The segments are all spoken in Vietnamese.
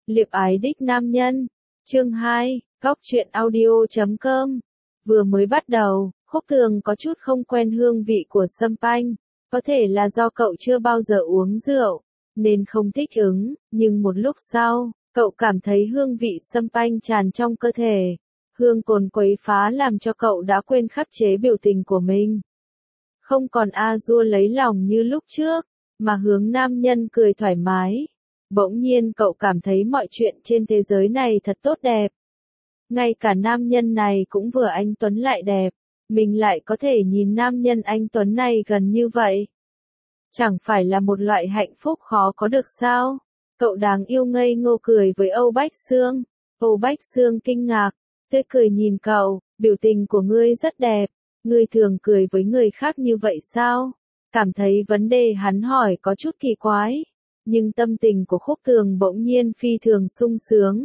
Liệp ái đích nam nhân. Chương 2, Góc truyện audio.com. Vừa mới bắt đầu, Khúc Thường có chút không quen hương vị của sâm panh. Có thể là do cậu chưa bao giờ uống rượu, nên không thích ứng, nhưng một lúc sau, cậu cảm thấy hương vị sâm panh tràn trong cơ thể. Hương cồn quấy phá làm cho cậu đã quên khắc chế biểu tình của mình. Không còn a dua lấy lòng như lúc trước, mà hướng nam nhân cười thoải mái. Bỗng nhiên cậu cảm thấy mọi chuyện trên thế giới này thật tốt đẹp. Ngay cả nam nhân này cũng vừa anh tuấn lại đẹp, mình lại có thể nhìn nam nhân anh tuấn này gần như vậy. Chẳng phải là một loại hạnh phúc khó có được sao? Cậu đáng yêu ngây ngô cười với Âu Bách Xương. Âu Bách Xương kinh ngạc, tươi cười nhìn cậu, biểu tình của ngươi rất đẹp. Ngươi thường cười với người khác như vậy sao? Cảm thấy vấn đề hắn hỏi có chút kỳ quái. Nhưng tâm tình của Khúc Thường bỗng nhiên phi thường sung sướng.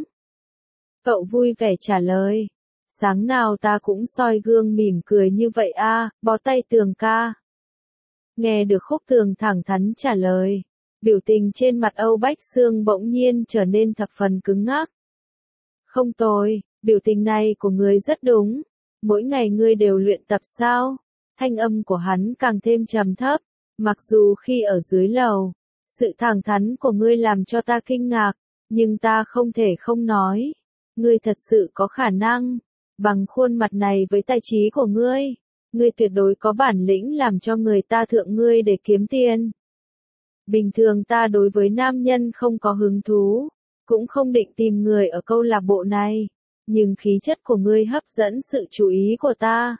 Cậu vui vẻ trả lời. Sáng nào ta cũng soi gương mỉm cười như vậy a, bó tay Tường ca. Nghe được Khúc Thường thẳng thắn trả lời, biểu tình trên mặt Âu Bách Xương bỗng nhiên trở nên thập phần cứng ngắc. Không tồi, biểu tình này của ngươi rất đúng. Mỗi ngày ngươi đều luyện tập sao? Thanh âm của hắn càng thêm trầm thấp, mặc dù khi ở dưới lầu, sự thẳng thắn của ngươi làm cho ta kinh ngạc, nhưng ta không thể không nói. Ngươi thật sự có khả năng, bằng khuôn mặt này với tài trí của ngươi tuyệt đối có bản lĩnh làm cho người ta thượng ngươi để kiếm tiền. Bình thường ta đối với nam nhân không có hứng thú, cũng không định tìm người ở câu lạc bộ này, nhưng khí chất của ngươi hấp dẫn sự chú ý của ta.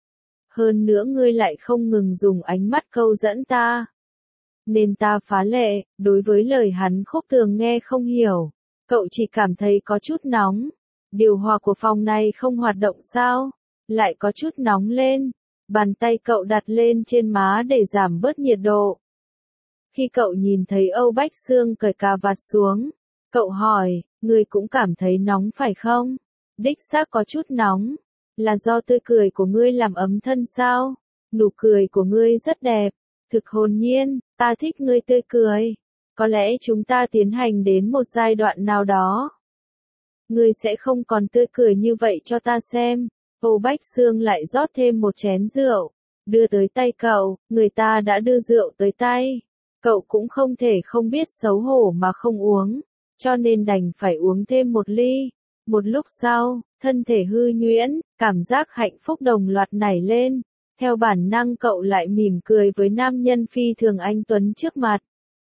Hơn nữa ngươi lại không ngừng dùng ánh mắt câu dẫn ta. Nên ta phá lệ, đối với lời hắn Khúc Thường nghe không hiểu. Cậu chỉ cảm thấy có chút nóng. Điều hòa của phòng này không hoạt động sao? Lại có chút nóng lên. Bàn tay cậu đặt lên trên má để giảm bớt nhiệt độ. Khi cậu nhìn thấy Âu Bách Xương cởi cà vạt xuống, cậu hỏi, ngươi cũng cảm thấy nóng phải không? Đích xác có chút nóng. Là do tươi cười của ngươi làm ấm thân sao? Nụ cười của ngươi rất đẹp. Thực hồn nhiên, ta thích ngươi tươi cười. Có lẽ chúng ta tiến hành đến một giai đoạn nào đó. Ngươi sẽ không còn tươi cười như vậy cho ta xem. Âu Bách Xương lại rót thêm một chén rượu, đưa tới tay cậu, người ta đã đưa rượu tới tay. Cậu cũng không thể không biết xấu hổ mà không uống, cho nên đành phải uống thêm một ly. Một lúc sau, thân thể hư nhuyễn, cảm giác hạnh phúc đồng loạt nảy lên. Theo bản năng cậu lại mỉm cười với nam nhân phi thường anh tuấn trước mặt.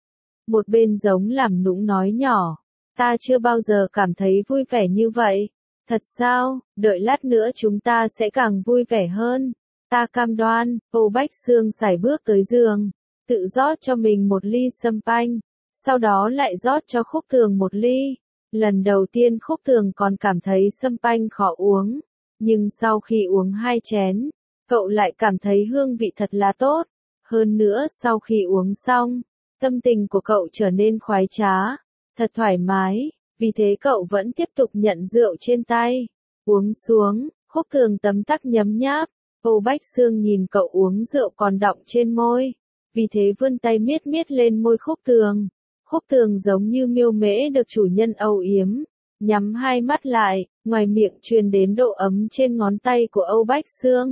Một bên giống làm nũng nói nhỏ, ta chưa bao giờ cảm thấy vui vẻ như vậy. Thật sao, đợi lát nữa chúng ta sẽ càng vui vẻ hơn. Ta cam đoan. Âu Bách Xương sải bước tới giường, tự rót cho mình một ly sâm panh, sau đó lại rót cho Khúc Thường một ly. Lần đầu tiên Khúc Thường còn cảm thấy sâm panh khó uống, nhưng sau khi uống 2 chén, cậu lại cảm thấy hương vị thật là tốt. Hơn nữa sau khi uống xong, tâm tình của cậu trở nên khoái trá, thật thoải mái, vì thế cậu vẫn tiếp tục nhận rượu trên tay. Uống xuống, Khúc Thường tấm tắc nhấm nháp. Âu Bách Xương nhìn cậu uống rượu còn đọng trên môi, vì thế vươn tay miết miết lên môi Khúc Thường. Khúc Thường giống như miêu mễ được chủ nhân âu yếm, nhắm hai mắt lại, ngoài miệng truyền đến độ ấm trên ngón tay của Âu Bách Xương.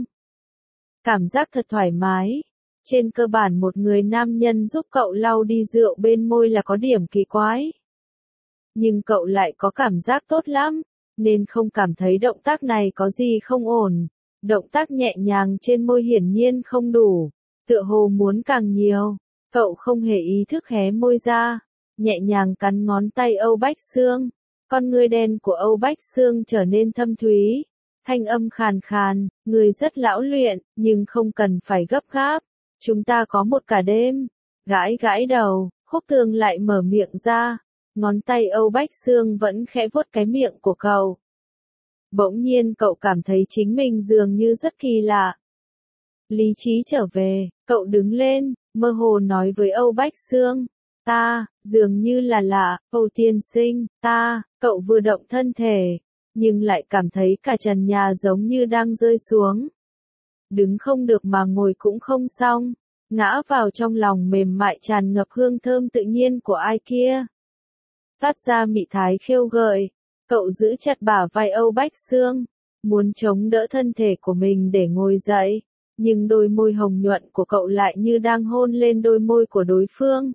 Cảm giác thật thoải mái. Trên cơ bản một người nam nhân giúp cậu lau đi rượu bên môi là có điểm kỳ quái. Nhưng cậu lại có cảm giác tốt lắm, nên không cảm thấy động tác này có gì không ổn. Động tác nhẹ nhàng trên môi hiển nhiên không đủ, tựa hồ muốn càng nhiều. Cậu không hề ý thức hé môi ra, nhẹ nhàng cắn ngón tay Âu Bách Xương. Con ngươi đen của Âu Bách Xương trở nên thâm thúy. Thanh âm khàn khàn, ngươi rất lão luyện, nhưng không cần phải gấp gáp. Chúng ta có một cả đêm. Gãi gãi đầu, Khúc Thường lại mở miệng ra. Ngón tay Âu Bách Xương vẫn khẽ vuốt cái miệng của cậu. Bỗng nhiên cậu cảm thấy chính mình dường như rất kỳ lạ. Lý trí trở về, cậu đứng lên, mơ hồ nói với Âu Bách Xương. Ta, dường như là lạ, Âu tiên sinh, cậu vừa động thân thể, nhưng lại cảm thấy cả trần nhà giống như đang rơi xuống. Đứng không được mà ngồi cũng không xong, ngã vào trong lòng mềm mại tràn ngập hương thơm tự nhiên của ai kia. phát ra mị thái khiêu gợi. Cậu giữ chặt bả vai Âu Bách Xương, muốn chống đỡ thân thể của mình để ngồi dậy, nhưng đôi môi hồng nhuận của cậu lại như đang hôn lên đôi môi của đối phương.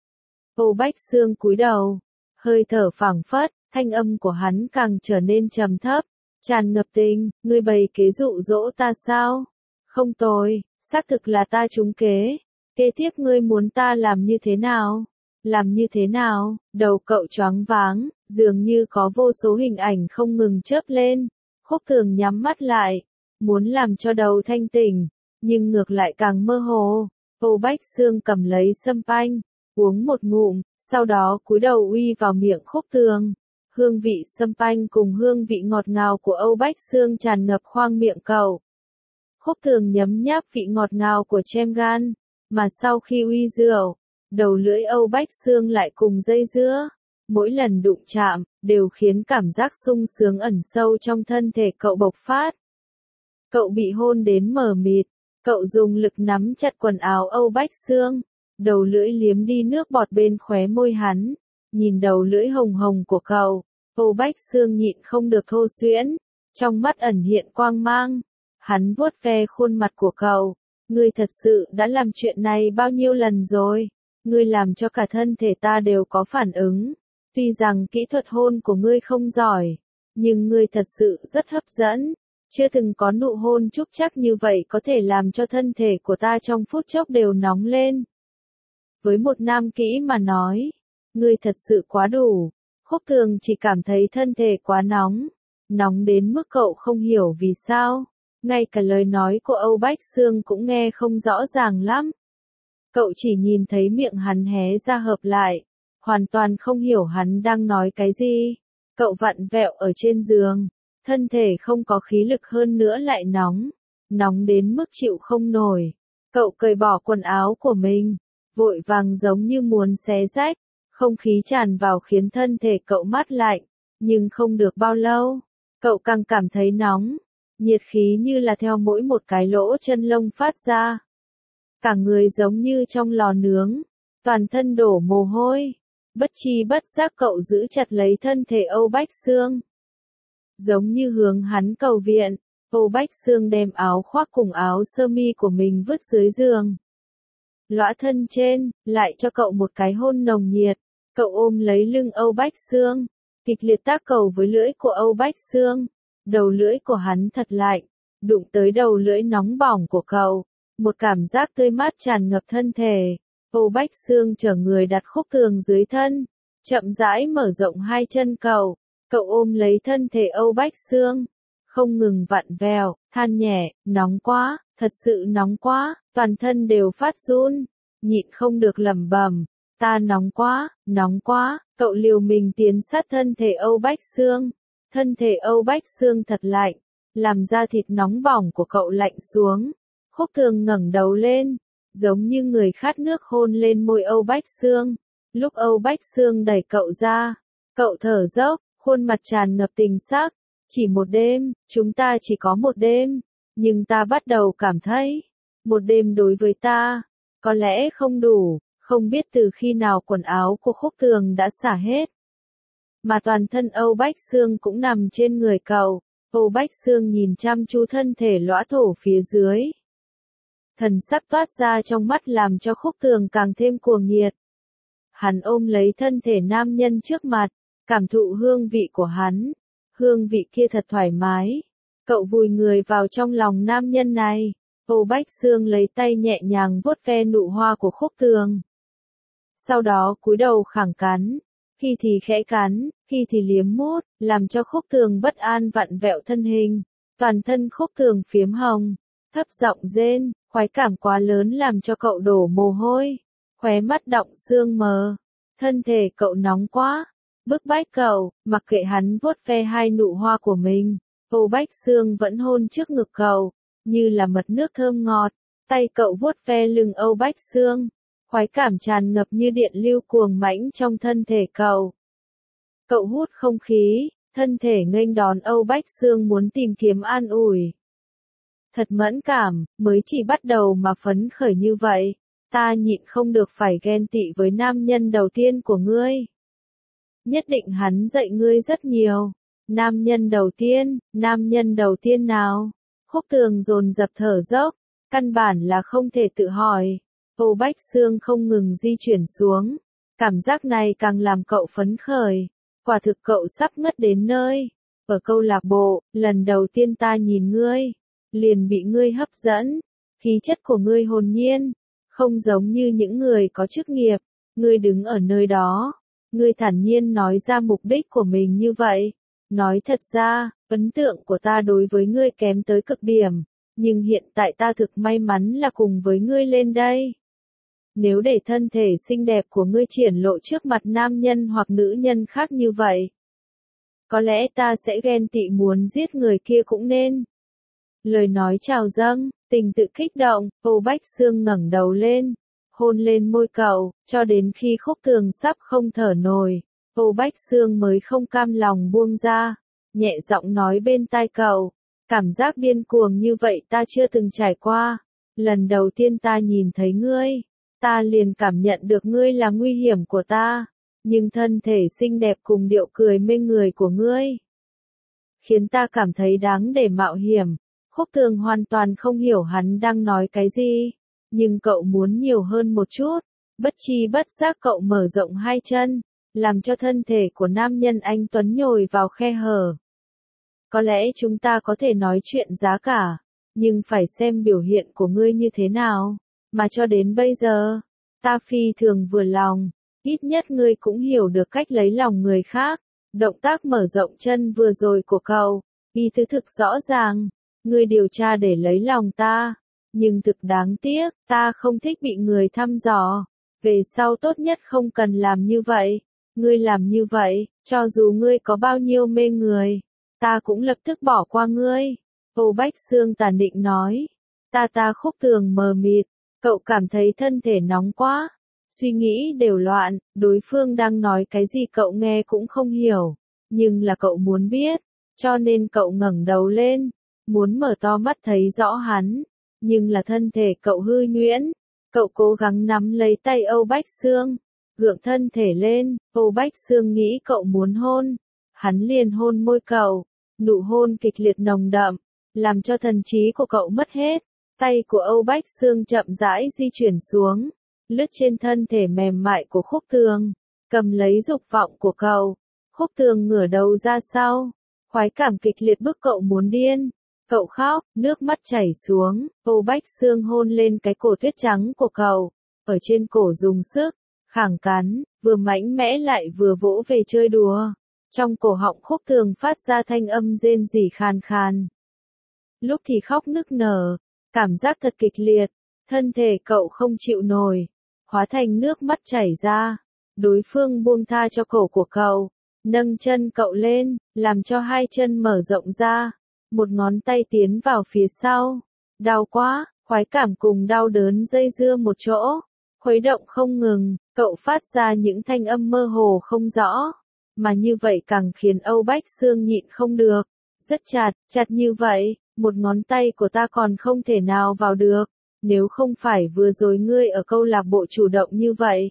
Âu Bách Xương cúi đầu, hơi thở phảng phất, thanh âm của hắn càng trở nên trầm thấp, tràn ngập tình, ngươi bày kế dụ dỗ ta sao? Không tồi, xác thực là ta trúng kế. Kế tiếp ngươi muốn ta làm như thế nào? Làm như thế nào? Đầu cậu choáng váng, dường như có vô số hình ảnh không ngừng chớp lên. Khúc Thường nhắm mắt lại, muốn làm cho đầu thanh tỉnh, nhưng ngược lại càng mơ hồ. Âu Bách Xương cầm lấy sâm panh, uống một ngụm, sau đó cúi đầu uy vào miệng Khúc Thường. Hương vị sâm panh cùng hương vị ngọt ngào của Âu Bách Xương tràn ngập khoang miệng cậu. Khúc Thường nhấm nháp vị ngọt ngào của chem gan, mà sau khi uy rượu, đầu lưỡi Âu Bách Xương lại cùng dây dưa. Mỗi lần đụng chạm, đều khiến cảm giác sung sướng ẩn sâu trong thân thể cậu bộc phát. Cậu bị hôn đến mờ mịt, cậu dùng lực nắm chặt quần áo Âu Bách Xương, đầu lưỡi liếm đi nước bọt bên khóe môi hắn. Nhìn đầu lưỡi hồng hồng của cậu, Âu Bách Xương nhịn không được thô xuyễn, trong mắt ẩn hiện quang mang. Hắn vuốt ve khuôn mặt của cậu, ngươi thật sự đã làm chuyện này bao nhiêu lần rồi, ngươi làm cho cả thân thể ta đều có phản ứng. Tuy rằng kỹ thuật hôn của ngươi không giỏi, nhưng ngươi thật sự rất hấp dẫn. Chưa từng có nụ hôn trúc chắc như vậy có thể làm cho thân thể của ta trong phút chốc đều nóng lên. Với một nam kỹ mà nói, ngươi thật sự quá đủ. Khúc Thường chỉ cảm thấy thân thể quá nóng, nóng đến mức cậu không hiểu vì sao. Ngay cả lời nói của Âu Bách Xương cũng nghe không rõ ràng lắm. Cậu chỉ nhìn thấy miệng hắn hé ra hợp lại, hoàn toàn không hiểu hắn đang nói cái gì. Cậu vặn vẹo ở trên giường, thân thể không có khí lực hơn nữa lại nóng, nóng đến mức chịu không nổi. Cậu cởi bỏ quần áo của mình, vội vàng giống như muốn xé rách, không khí tràn vào khiến thân thể cậu mát lạnh, nhưng không được bao lâu, cậu càng cảm thấy nóng, nhiệt khí như là theo mỗi một cái lỗ chân lông phát ra. Cả người giống như trong lò nướng, toàn thân đổ mồ hôi, bất tri bất giác cậu giữ chặt lấy thân thể Âu Bách Xương. Giống như hướng hắn cầu viện, Âu Bách Xương đem áo khoác cùng áo sơ mi của mình vứt dưới giường. Lõa thân trên, lại cho cậu một cái hôn nồng nhiệt, cậu ôm lấy lưng Âu Bách Xương, kịch liệt tác cầu với lưỡi của Âu Bách Xương. Đầu lưỡi của hắn thật lạnh, đụng tới đầu lưỡi nóng bỏng của cậu, một cảm giác tươi mát tràn ngập thân thể. Âu Bách Xương chở người đặt Khúc Thường dưới thân, chậm rãi mở rộng hai chân cậu, cậu ôm lấy thân thể Âu Bách Xương, không ngừng vặn vẹo, than nhẹ, nóng quá, thật sự nóng quá, toàn thân đều phát run, nhịn không được lẩm bẩm, ta nóng quá, cậu liều mình tiến sát thân thể Âu Bách Xương. Thân thể Âu Bách Xương thật lạnh, làm da thịt nóng bỏng của cậu lạnh xuống. Khúc Thường ngẩng đầu lên, giống như người khát nước hôn lên môi Âu Bách Xương. Lúc Âu Bách Xương đẩy cậu ra, cậu thở dốc, khuôn mặt tràn ngập tình sắc. Chỉ một đêm, chúng ta chỉ có một đêm, nhưng ta bắt đầu cảm thấy, một đêm đối với ta, có lẽ không đủ, không biết từ khi nào quần áo của Khúc Thường đã xả hết. Mà toàn thân Âu Bách Xương cũng nằm trên người cậu. Âu Bách Xương nhìn chăm chú thân thể lõa thổ phía dưới. Thần sắc toát ra trong mắt làm cho Khúc Thường càng thêm cuồng nhiệt. Hắn ôm lấy thân thể nam nhân trước mặt, cảm thụ hương vị của hắn. Hương vị kia thật thoải mái. Cậu vùi người vào trong lòng nam nhân này. Âu Bách Xương lấy tay nhẹ nhàng vuốt ve nụ hoa của Khúc Thường. Sau đó cúi đầu khẳng cắn. Khi thì khẽ cắn, khi thì liếm mút, làm cho Khúc Thường bất an vặn vẹo thân hình. Toàn thân Khúc Thường phiếm hồng, thấp giọng rên, khoái cảm quá lớn làm cho cậu đổ mồ hôi, khóe mắt đọng sương mờ. Thân thể cậu nóng quá, bức bách cậu, mặc kệ hắn vuốt ve hai nụ hoa của mình. Âu Bách Xương vẫn hôn trước ngực cậu, như là mật nước thơm ngọt. Tay cậu vuốt ve lưng Âu Bách Xương. Khoái cảm tràn ngập như điện lưu cuồng mãnh trong thân thể cậu. Cậu hút không khí, thân thể nghênh đón Âu Bách Xương muốn tìm kiếm an ủi. Thật mẫn cảm, mới chỉ bắt đầu mà phấn khởi như vậy. Ta nhịn không được phải ghen tị với nam nhân đầu tiên của ngươi. nhất định hắn dạy ngươi rất nhiều. Nam nhân đầu tiên nào? Khúc Tường dồn dập thở dốc, căn bản là không thể tự hỏi. Âu Bách Xương không ngừng di chuyển xuống, cảm giác này càng làm cậu phấn khởi, quả thực cậu sắp ngất đến nơi. Ở câu lạc bộ, lần đầu tiên ta nhìn ngươi, liền bị ngươi hấp dẫn, khí chất của ngươi hồn nhiên, không giống như những người có chức nghiệp. Ngươi đứng ở nơi đó, ngươi thản nhiên nói ra mục đích của mình như vậy. Nói thật ra, ấn tượng của ta đối với ngươi kém tới cực điểm, nhưng hiện tại ta thực may mắn là cùng với ngươi lên đây. Nếu để thân thể xinh đẹp của ngươi triển lộ trước mặt nam nhân hoặc nữ nhân khác như vậy, có lẽ ta sẽ ghen tị muốn giết người kia cũng nên. Lời nói trào dâng, tình tự kích động, Âu Bách Xương ngẩng đầu lên, hôn lên môi cậu, cho đến khi Khúc Tường sắp không thở nổi, Âu Bách Xương mới không cam lòng buông ra, nhẹ giọng nói bên tai cậu, cảm giác điên cuồng như vậy ta chưa từng trải qua. Lần đầu tiên ta nhìn thấy ngươi, ta liền cảm nhận được ngươi là nguy hiểm của ta, nhưng thân thể xinh đẹp cùng điệu cười mê người của ngươi khiến ta cảm thấy đáng để mạo hiểm. Khúc Tường hoàn toàn không hiểu hắn đang nói cái gì, nhưng cậu muốn nhiều hơn một chút. Bất chi bất giác cậu mở rộng hai chân, làm cho thân thể của nam nhân anh tuấn nhồi vào khe hở. Có lẽ chúng ta có thể nói chuyện giá cả, nhưng phải xem biểu hiện của ngươi như thế nào. Mà cho đến bây giờ, ta phi thường vừa lòng, ít nhất ngươi cũng hiểu được cách lấy lòng người khác. Động tác mở rộng chân vừa rồi của cậu, ý tứ thực rõ ràng, ngươi điều tra để lấy lòng ta, nhưng thực đáng tiếc, ta không thích bị người thăm dò. Về sau tốt nhất không cần làm như vậy. Ngươi làm như vậy, cho dù ngươi có bao nhiêu mê người, ta cũng lập tức bỏ qua ngươi. Âu Bách Xương tàn định nói. Ta Khúc Tường mờ mịt, cậu cảm thấy thân thể nóng quá, suy nghĩ đều loạn, đối phương đang nói cái gì cậu nghe cũng không hiểu, nhưng là cậu muốn biết, cho nên cậu ngẩng đầu lên, muốn mở to mắt thấy rõ hắn, nhưng là thân thể cậu hư nhuyễn, cậu cố gắng nắm lấy tay Âu Bách Xương, gượng thân thể lên, Âu Bách Xương nghĩ cậu muốn hôn, hắn liền hôn môi cậu, nụ hôn kịch liệt nồng đậm, làm cho thần trí của cậu mất hết. Tay của Âu Bách Xương chậm rãi di chuyển xuống, lướt trên thân thể mềm mại của Khúc Tường, cầm lấy dục vọng của cậu. Khúc Tường ngửa đầu ra sau, khoái cảm kịch liệt bức cậu muốn điên. Cậu khóc, nước mắt chảy xuống, Âu Bách Xương hôn lên cái cổ tuyết trắng của cậu, ở trên cổ dùng sức, khẳng cắn, vừa mạnh mẽ lại vừa vỗ về chơi đùa. Trong cổ họng Khúc Tường phát ra thanh âm rên rỉ khàn khàn. Lúc thì khóc nức nở, cảm giác thật kịch liệt, thân thể cậu không chịu nổi, hóa thành nước mắt chảy ra. Đối phương buông tha cho cổ của cậu, nâng chân cậu lên, làm cho hai chân mở rộng ra, một ngón tay tiến vào phía sau. Đau quá, khoái cảm cùng đau đớn dây dưa một chỗ, khuấy động không ngừng, cậu phát ra những thanh âm mơ hồ không rõ, mà như vậy càng khiến Âu Bách Xương nhịn không được. Rất chặt, chặt như vậy, một ngón tay của ta còn không thể nào vào được, nếu không phải vừa rồi ngươi ở câu lạc bộ chủ động như vậy.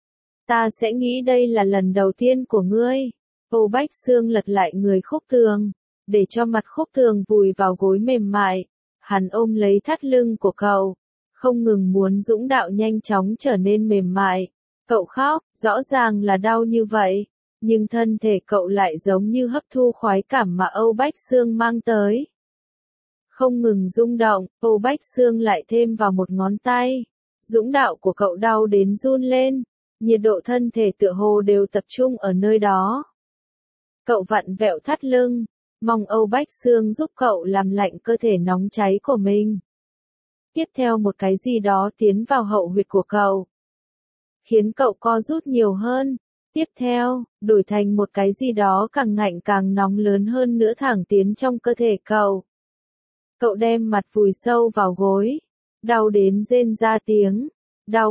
Ta sẽ nghĩ đây là lần đầu tiên của ngươi. Âu Bách Xương lật lại người Khúc Tường, để cho mặt Khúc Tường vùi vào gối mềm mại. Hắn ôm lấy thắt lưng của cậu, không ngừng muốn dũng đạo nhanh chóng trở nên mềm mại. Cậu khóc, rõ ràng là đau như vậy, nhưng thân thể cậu lại giống như hấp thu khoái cảm mà Âu Bách Xương mang tới. Không ngừng rung động, Âu Bách Xương lại thêm vào một ngón tay. Dũng đạo của cậu đau đến run lên, nhiệt độ thân thể tựa hồ đều tập trung ở nơi đó. Cậu vặn vẹo thắt lưng, mong Âu Bách Xương giúp cậu làm lạnh cơ thể nóng cháy của mình. Tiếp theo một cái gì đó tiến vào hậu huyệt của cậu, khiến cậu co rút nhiều hơn. Tiếp theo, đổi thành một cái gì đó càng ngạnh càng nóng lớn hơn nữa thẳng tiến trong cơ thể cậu. Cậu đem mặt vùi sâu vào gối, đau đến rên ra tiếng. Đau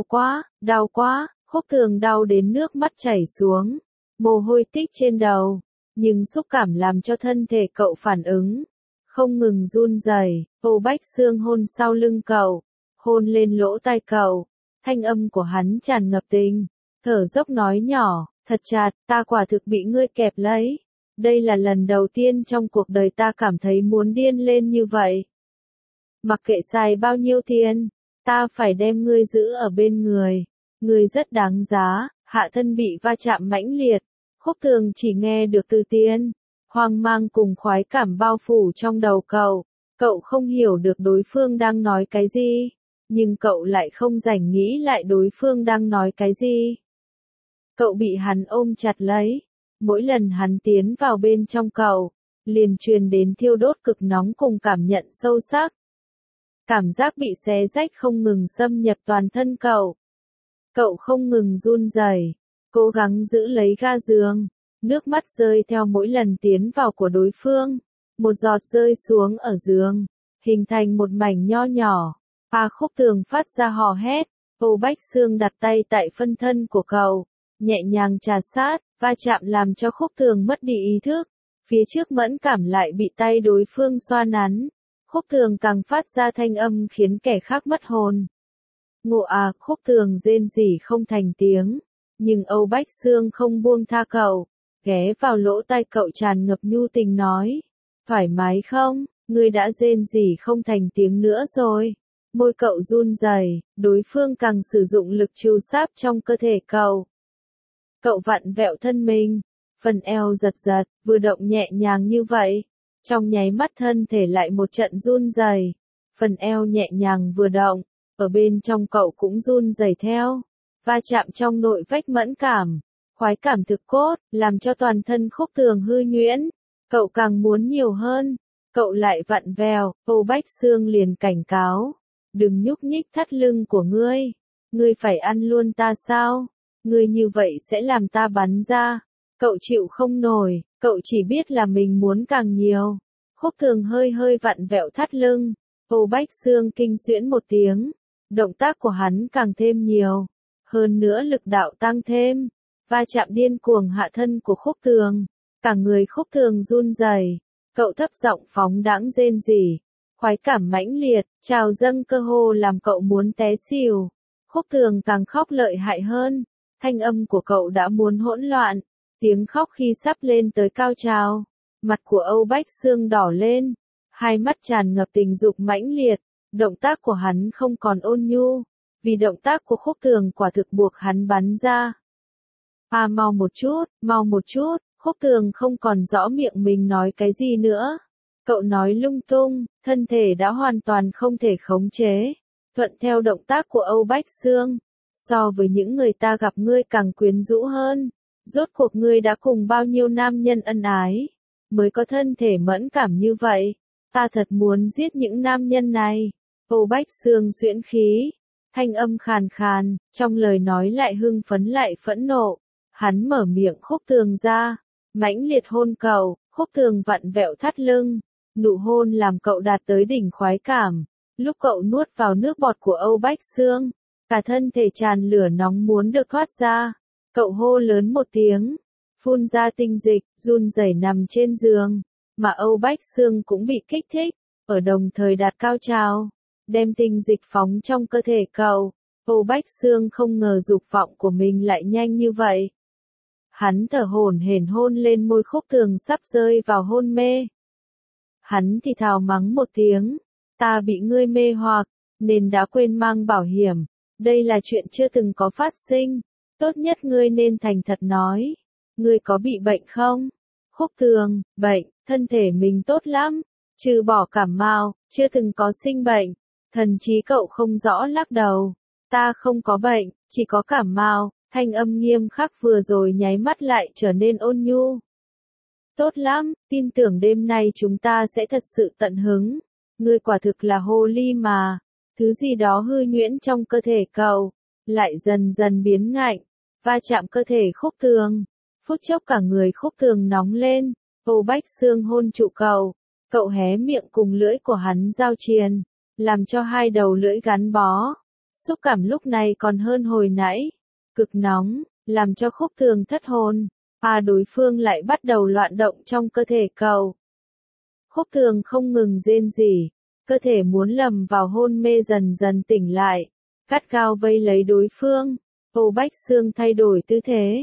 quá, Khúc Tường đau đến nước mắt chảy xuống, mồ hôi tích trên đầu, nhưng xúc cảm làm cho thân thể cậu phản ứng, không ngừng run rẩy. Âu Bách Xương hôn sau lưng cậu, hôn lên lỗ tai cậu, thanh âm của hắn tràn ngập tình, thở dốc nói nhỏ, Thật chặt, ta quả thực bị ngươi kẹp lấy. Đây là lần đầu tiên trong cuộc đời ta cảm thấy muốn điên lên như vậy. Mặc kệ xài bao nhiêu tiền, ta phải đem ngươi giữ ở bên người. Ngươi rất đáng giá. Hạ thân bị va chạm mãnh liệt. Khúc Thường chỉ nghe được từ tiền. Hoang mang cùng khoái cảm bao phủ trong đầu cậu. Cậu không hiểu được đối phương đang nói cái gì. Nhưng cậu lại không rảnh nghĩ lại đối phương đang nói cái gì. Cậu bị hắn ôm chặt lấy. Mỗi lần hắn tiến vào bên trong cậu, liền truyền đến thiêu đốt cực nóng cùng cảm nhận sâu sắc. Cảm giác bị xé rách không ngừng xâm nhập toàn thân cậu. Cậu không ngừng run rẩy, cố gắng giữ lấy ga giường. Nước mắt rơi theo mỗi lần tiến vào của đối phương. Một giọt rơi xuống ở giường, hình thành một mảnh nho nhỏ. Khúc Thường phát ra hò hét. Âu Bách Xương đặt tay tại phân thân của cậu, nhẹ nhàng trà sát, va chạm làm cho Khúc Thường mất đi ý thức. Phía trước mẫn cảm lại bị tay đối phương xoa nắn. Khúc Thường càng phát ra thanh âm khiến kẻ khác mất hồn. Ngộ à, Khúc Thường rên rỉ không thành tiếng. Nhưng Âu Bách Xương không buông tha cậu. Ghé vào lỗ tai cậu tràn ngập nhu tình nói. Thoải mái không, ngươi đã rên rỉ không thành tiếng nữa rồi. Môi cậu run rẩy, đối phương càng sử dụng lực trù sáp trong cơ thể cậu. Cậu vặn vẹo thân mình, phần eo giật giật, vừa động nhẹ nhàng như vậy. Trong nháy mắt thân thể lại một trận run rẩy, phần eo nhẹ nhàng vừa động, ở bên trong cậu cũng run rẩy theo. Va chạm trong nội vách mẫn cảm, khoái cảm thực cốt, làm cho toàn thân Khúc Thường hư nhuyễn. Cậu càng muốn nhiều hơn, cậu lại vặn vẹo, Âu Bách Xương liền cảnh cáo. Đừng nhúc nhích thắt lưng của ngươi. Ngươi phải ăn luôn ta sao? Ngươi như vậy sẽ làm ta bắn ra. Cậu chịu không nổi, cậu chỉ biết là mình muốn càng nhiều. Khúc Thường hơi hơi vặn vẹo thắt lưng. Âu Bách Xương kinh xuyễn một tiếng. Động tác của hắn càng thêm nhiều. Hơn nữa lực đạo tăng thêm. Va chạm điên cuồng hạ thân của Khúc Thường. Cả người Khúc Thường run rẩy. Cậu thấp giọng phóng đãng rên rỉ. Khoái cảm mãnh liệt, trào dâng cơ hồ làm cậu muốn té xỉu. Khúc Thường càng khóc lợi hại hơn. Thanh âm của cậu đã muốn hỗn loạn. Tiếng khóc khi sắp lên tới cao trào. Mặt của Âu Bách Xương đỏ lên. Hai mắt tràn ngập tình dục mãnh liệt. Động tác của hắn không còn ôn nhu. Vì động tác của Khúc Thường quả thực buộc hắn bắn ra. Mau một chút. Khúc Thường không còn rõ miệng mình nói cái gì nữa. Cậu nói lung tung, thân thể đã hoàn toàn không thể khống chế. Thuận theo động tác của Âu Bách Xương. So với những người ta gặp ngươi càng quyến rũ hơn. Rốt cuộc ngươi đã cùng bao nhiêu nam nhân ân ái. Mới có thân thể mẫn cảm như vậy. Ta thật muốn giết những nam nhân này. Âu Bách Xương xuyễn khí. Thanh âm khàn khàn, trong lời nói lại hưng phấn lại phẫn nộ. Hắn mở miệng Khúc Thường ra. Mãnh liệt hôn cậu, Khúc Thường vặn vẹo thắt lưng. Nụ hôn làm cậu đạt tới đỉnh khoái cảm. Lúc cậu nuốt vào nước bọt của Âu Bách Xương, cả thân thể tràn lửa nóng muốn được thoát ra. Cậu hô lớn một tiếng, phun ra tinh dịch, run rẩy nằm trên giường. Mà Âu Bách Xương cũng bị kích thích, ở đồng thời đạt cao trào, đem tinh dịch phóng trong cơ thể cậu. Âu Bách Xương không ngờ dục vọng của mình lại nhanh như vậy. Hắn thở hổn hển hôn lên môi Khúc Thường sắp rơi vào hôn mê. Hắn thì thào mắng một tiếng, ta bị ngươi mê hoặc, nên đã quên mang bảo hiểm. Đây là chuyện chưa từng có phát sinh. Tốt nhất ngươi nên thành thật nói. Ngươi có bị bệnh không? Khúc Thường, bệnh, thân thể mình tốt lắm. Trừ bỏ cảm mạo, chưa từng có sinh bệnh. Thần trí cậu không rõ lắc đầu. Ta không có bệnh, chỉ có cảm mạo. Thanh âm nghiêm khắc vừa rồi nháy mắt lại trở nên ôn nhu. Tốt lắm, tin tưởng đêm nay chúng ta sẽ thật sự tận hứng. Ngươi quả thực là hồ ly mà. Thứ gì đó hư nhuyễn trong cơ thể cậu, lại dần dần biến ngạnh, va chạm cơ thể Khúc Thường. Phút chốc cả người Khúc Thường nóng lên, Âu Bách Xương hôn trụ cậu. Cậu hé miệng cùng lưỡi của hắn giao triền, làm cho hai đầu lưỡi gắn bó. Xúc cảm lúc này còn hơn hồi nãy. Cực nóng, làm cho Khúc Thường thất hồn. Đối phương lại bắt đầu loạn động trong cơ thể cậu. Khúc Thường không ngừng rên rỉ, cơ thể muốn lầm vào hôn mê dần dần tỉnh lại, gắt gao vây lấy đối phương. Âu Bách Xương thay đổi tư thế,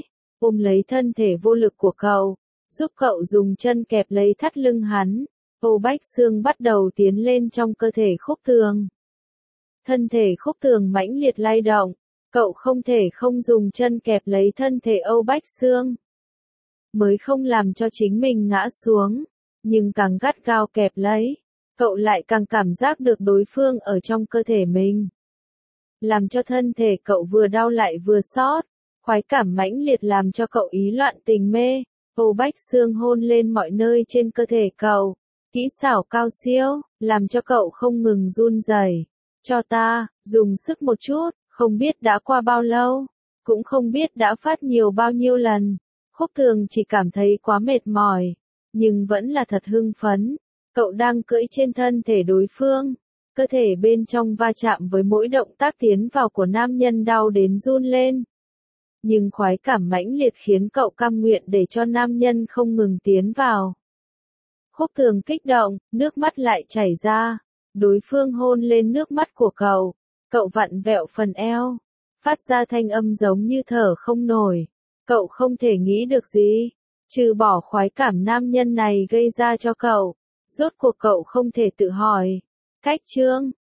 ôm lấy thân thể vô lực của cậu, giúp cậu dùng chân kẹp lấy thắt lưng hắn. Âu Bách Xương bắt đầu tiến lên trong cơ thể Khúc Tường. Thân thể Khúc Tường mãnh liệt lay động, cậu không thể không dùng chân kẹp lấy thân thể Âu Bách Xương. Mới không làm cho chính mình ngã xuống, nhưng càng gắt gao kẹp lấy, cậu lại càng cảm giác được đối phương ở trong cơ thể mình. Làm cho thân thể cậu vừa đau lại vừa xót, khoái cảm mãnh liệt làm cho cậu ý loạn tình mê. Âu Bách Xương hôn lên mọi nơi trên cơ thể cậu, kỹ xảo cao siêu, làm cho cậu không ngừng run rẩy. Cho ta, dùng sức một chút, không biết đã qua bao lâu, cũng không biết đã phát nhiều bao nhiêu lần. Khúc Tường chỉ cảm thấy quá mệt mỏi, nhưng vẫn là thật hưng phấn. Cậu đang cưỡi trên thân thể đối phương, cơ thể bên trong va chạm với mỗi động tác tiến vào của nam nhân đau đến run lên. Nhưng khoái cảm mãnh liệt khiến cậu cam nguyện để cho nam nhân không ngừng tiến vào. Khúc Tường kích động, nước mắt lại chảy ra. Đối phương hôn lên nước mắt của cậu vặn vẹo phần eo, phát ra thanh âm giống như thở không nổi. Cậu không thể nghĩ được gì, trừ bỏ khoái cảm nam nhân này gây ra cho cậu. Rốt cuộc cậu không thể tự hỏi. Cách chương